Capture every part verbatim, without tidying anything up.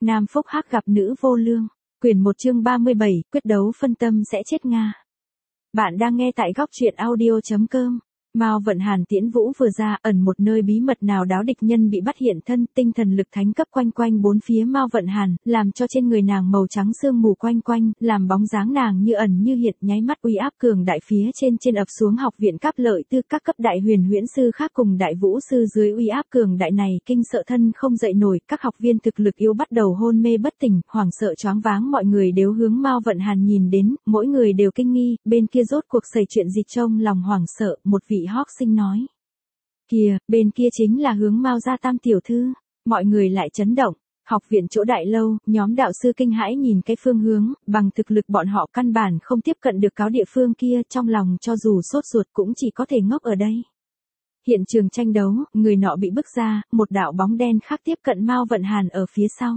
Nam Phúc Hắc gặp nữ vô lương. Quyển một chương ba mươi bảy, quyết đấu phân tâm sẽ chết Nga. Bạn đang nghe tại góc truyện audio chấm com. Mao Vận Hàn tiễn vũ vừa ra, ẩn một nơi bí mật nào đó địch nhân bị bắt hiện thân, tinh thần lực thánh cấp quanh quanh bốn phía Mao Vận Hàn, làm cho trên người nàng màu trắng sương mù quanh quanh, làm bóng dáng nàng như ẩn như hiện, nháy mắt uy áp cường đại phía trên trên ập xuống học viện Cáp Lợi Tư, các cấp đại huyền huyễn sư khác cùng đại vũ sư dưới uy áp cường đại này kinh sợ thân không dậy nổi, các học viên thực lực yếu bắt đầu hôn mê bất tỉnh, hoảng sợ choáng váng, mọi người đều hướng Mao Vận Hàn nhìn đến, mỗi người đều kinh nghi, bên kia rốt cuộc xảy chuyện gì trông lòng hoảng sợ, một vị Hóc Sinh nói. Kìa, bên kia chính là hướng Mao gia tam tiểu thư. Mọi người lại chấn động. Học viện chỗ đại lâu, nhóm đạo sư kinh hãi nhìn cái phương hướng, bằng thực lực bọn họ căn bản không tiếp cận được cáo địa phương kia, trong lòng cho dù sốt ruột cũng chỉ có thể ngốc ở đây. Hiện trường tranh đấu, người nọ bị bức ra, một đạo bóng đen khác tiếp cận Mao Vận Hàn ở phía sau.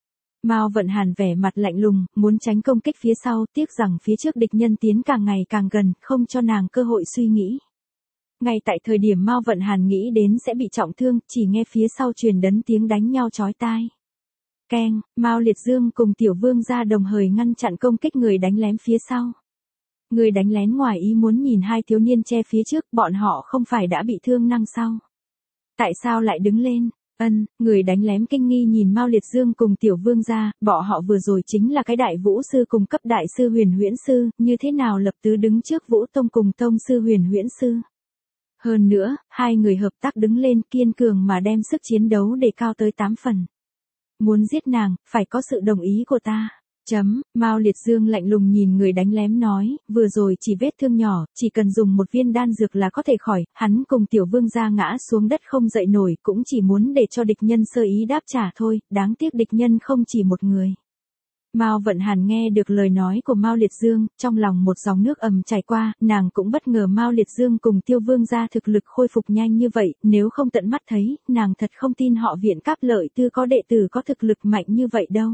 Mao Vận Hàn vẻ mặt lạnh lùng, muốn tránh công kích phía sau, tiếc rằng phía trước địch nhân tiến càng ngày càng gần, không cho nàng cơ hội suy nghĩ. Ngay tại thời điểm Mao Vận Hàn nghĩ đến sẽ bị trọng thương, chỉ nghe phía sau truyền đến tiếng đánh nhau chói tai. Keng, Mao Liệt Dương cùng Tiểu Vương gia đồng thời ngăn chặn công kích người đánh lén phía sau. Người đánh lén ngoài ý muốn nhìn hai thiếu niên che phía trước, bọn họ không phải đã bị thương năng sao? Tại sao lại đứng lên? Ân, người đánh lén kinh nghi nhìn Mao Liệt Dương cùng Tiểu Vương gia, bọn họ vừa rồi chính là cái đại vũ sư cùng cấp đại sư huyền huyễn sư, như thế nào lập tức đứng trước Vũ Tông cùng tông sư huyền huyễn sư? Hơn nữa, hai người hợp tác đứng lên kiên cường mà đem sức chiến đấu đề cao tới tám phần. Muốn giết nàng, phải có sự đồng ý của ta. Chấm, Mao Liệt Dương lạnh lùng nhìn người đánh lén nói, vừa rồi chỉ vết thương nhỏ, chỉ cần dùng một viên đan dược là có thể khỏi, hắn cùng Tiểu Vương gia ngã xuống đất không dậy nổi, cũng chỉ muốn để cho địch nhân sơ ý đáp trả thôi, đáng tiếc địch nhân không chỉ một người. Mao Vận Hàn nghe được lời nói của Mao Liệt Dương, trong lòng một dòng nước ầm chảy qua, nàng cũng bất ngờ Mao Liệt Dương cùng Tiêu Vương gia thực lực khôi phục nhanh như vậy, nếu không tận mắt thấy, nàng thật không tin họ viện Cáp Lợi Tư có đệ tử có thực lực mạnh như vậy đâu.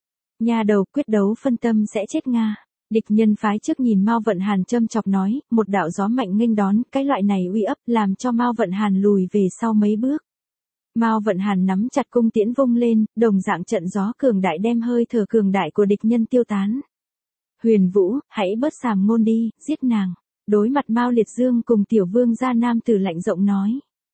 Nhà đầu, quyết đấu phân tâm sẽ chết Nga. Địch nhân phái trước nhìn Mao Vận Hàn châm chọc nói, một đạo gió mạnh nghênh đón, cái loại này uy ấp làm cho Mao Vận Hàn lùi về sau mấy bước. Mao Vận Hàn nắm chặt cung tiễn vung lên, đồng dạng trận gió cường đại đem hơi thở cường đại của địch nhân tiêu tán. Huyền Vũ, hãy bớt sàm ngôn đi, giết nàng. Đối mặt Mao Liệt Dương cùng Tiểu Vương gia nam tử lạnh giọng nói.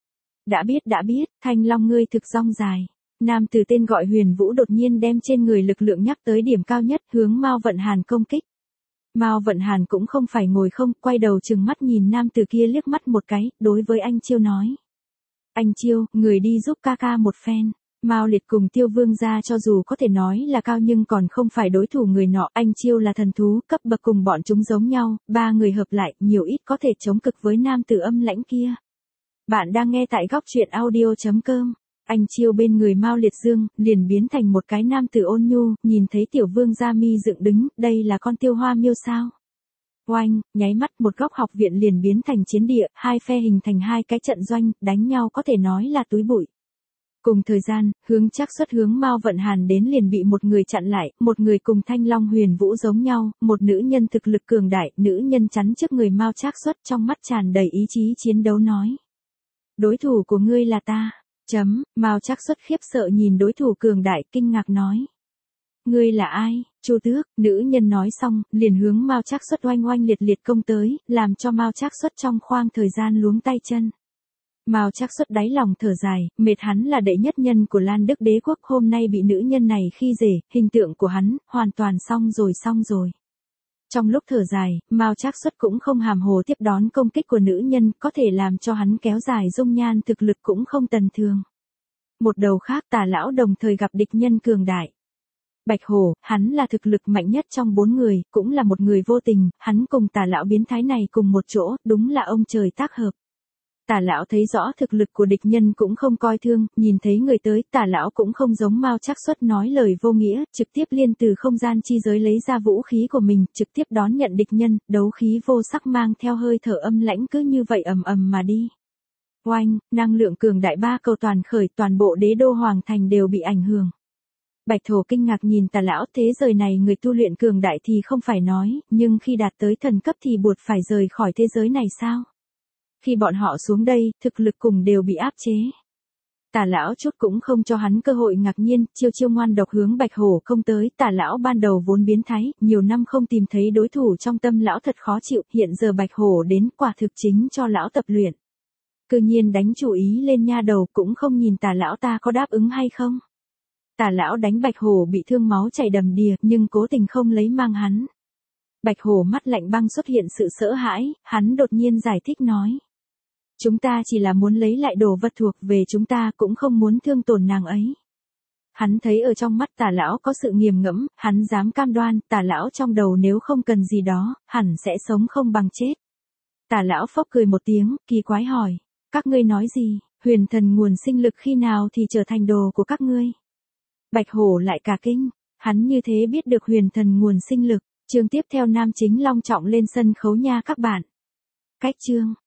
Đã biết đã biết, Thanh Long ngươi thực rong dài. Nam tử tên gọi Huyền Vũ đột nhiên đem trên người lực lượng nhắc tới điểm cao nhất, hướng Mao Vận Hàn công kích. Mao Vận Hàn cũng không phải ngồi không, quay đầu trừng mắt nhìn nam tử kia liếc mắt một cái, đối với anh Chiêu nói. Anh Chiêu, người đi giúp ca ca một phen. Mao Liệt cùng Tiêu Vương gia cho dù có thể nói là cao nhưng còn không phải đối thủ người nọ. Anh Chiêu là thần thú, cấp bậc cùng bọn chúng giống nhau, ba người hợp lại, nhiều ít có thể chống cực với nam tử âm lãnh kia. Bạn đang nghe tại góc truyện audio chấm com. Anh Chiêu bên người Mao Liệt Dương, liền biến thành một cái nam tử ôn nhu, nhìn thấy Tiểu Vương gia mi dựng đứng, đây là con tiêu hoa miêu sao? Oanh, nháy mắt một góc học viện liền biến thành chiến địa, hai phe hình thành hai cái trận doanh, đánh nhau có thể nói là túi bụi. Cùng thời gian, hướng Trác Xuất hướng Mao Vận Hàn đến liền bị một người chặn lại, một người cùng Thanh Long Huyền Vũ giống nhau, một nữ nhân thực lực cường đại, nữ nhân chắn trước người Mao Trác Xuất trong mắt tràn đầy ý chí chiến đấu nói. Đối thủ của ngươi là ta. Chấm, Mao Trác Xuất khiếp sợ nhìn đối thủ cường đại, kinh ngạc nói. Ngươi là ai? Chu Tước, nữ nhân nói xong, liền hướng Mao Trác Xuất oanh oanh liệt liệt công tới, làm cho Mao Trác Xuất trong khoang thời gian luống tay chân. Mao Trác Xuất đáy lòng thở dài, mệt hắn là đệ nhất nhân của Lan Đức Đế quốc, hôm nay bị nữ nhân này khi dễ, hình tượng của hắn, hoàn toàn xong rồi xong rồi. Trong lúc thở dài, Mao Trác Xuất cũng không hàm hồ tiếp đón công kích của nữ nhân, có thể làm cho hắn kéo dài dung nhan thực lực cũng không tầm thường. Một đầu khác Tà lão đồng thời gặp địch nhân cường đại. Bạch Hổ, hắn là thực lực mạnh nhất trong bốn người, cũng là một người vô tình, hắn cùng Tà lão biến thái này cùng một chỗ, đúng là ông trời tác hợp. Tà lão thấy rõ thực lực của địch nhân cũng không coi thương, nhìn thấy người tới, Tà lão cũng không giống Mao Trác Xuất nói lời vô nghĩa, trực tiếp liên từ không gian chi giới lấy ra vũ khí của mình, trực tiếp đón nhận địch nhân, đấu khí vô sắc mang theo hơi thở âm lãnh cứ như vậy ầm ầm mà đi. Oanh, năng lượng cường đại ba cầu toàn khởi, toàn bộ đế đô hoàng thành đều bị ảnh hưởng. Bạch Thổ kinh ngạc nhìn Tà lão, thế giới này người tu luyện cường đại thì không phải nói, nhưng khi đạt tới thần cấp thì buộc phải rời khỏi thế giới này sao? Khi bọn họ xuống đây, thực lực cùng đều bị áp chế. Tả lão chút cũng không cho hắn cơ hội ngạc nhiên, chiêu chiêu ngoan độc hướng Bạch Hổ không tới. Tả lão ban đầu vốn biến thái, nhiều năm không tìm thấy đối thủ, trong tâm lão thật khó chịu, hiện giờ Bạch Hổ đến quả thực chính cho lão tập luyện. Cư nhiên đánh chủ ý lên nha đầu, cũng không nhìn Tả lão ta có đáp ứng hay không. Tả lão đánh Bạch Hổ bị thương máu chảy đầm đìa, nhưng cố tình không lấy mang hắn. Bạch Hổ mắt lạnh băng xuất hiện sự sợ hãi, hắn đột nhiên giải thích nói. Chúng ta chỉ là muốn lấy lại đồ vật thuộc về chúng ta, cũng không muốn thương tổn nàng ấy. Hắn thấy ở trong mắt Tả lão có sự nghiền ngẫm, hắn dám cam đoan, Tả lão trong đầu nếu không cần gì đó, hẳn sẽ sống không bằng chết. Tả lão phốc cười một tiếng, kỳ quái hỏi, các ngươi nói gì, huyền thần nguồn sinh lực khi nào thì trở thành đồ của các ngươi? Bạch Hổ lại cả kinh, hắn như thế biết được huyền thần nguồn sinh lực. Chương tiếp theo nam chính long trọng lên sân khấu nha các bạn. Cách chương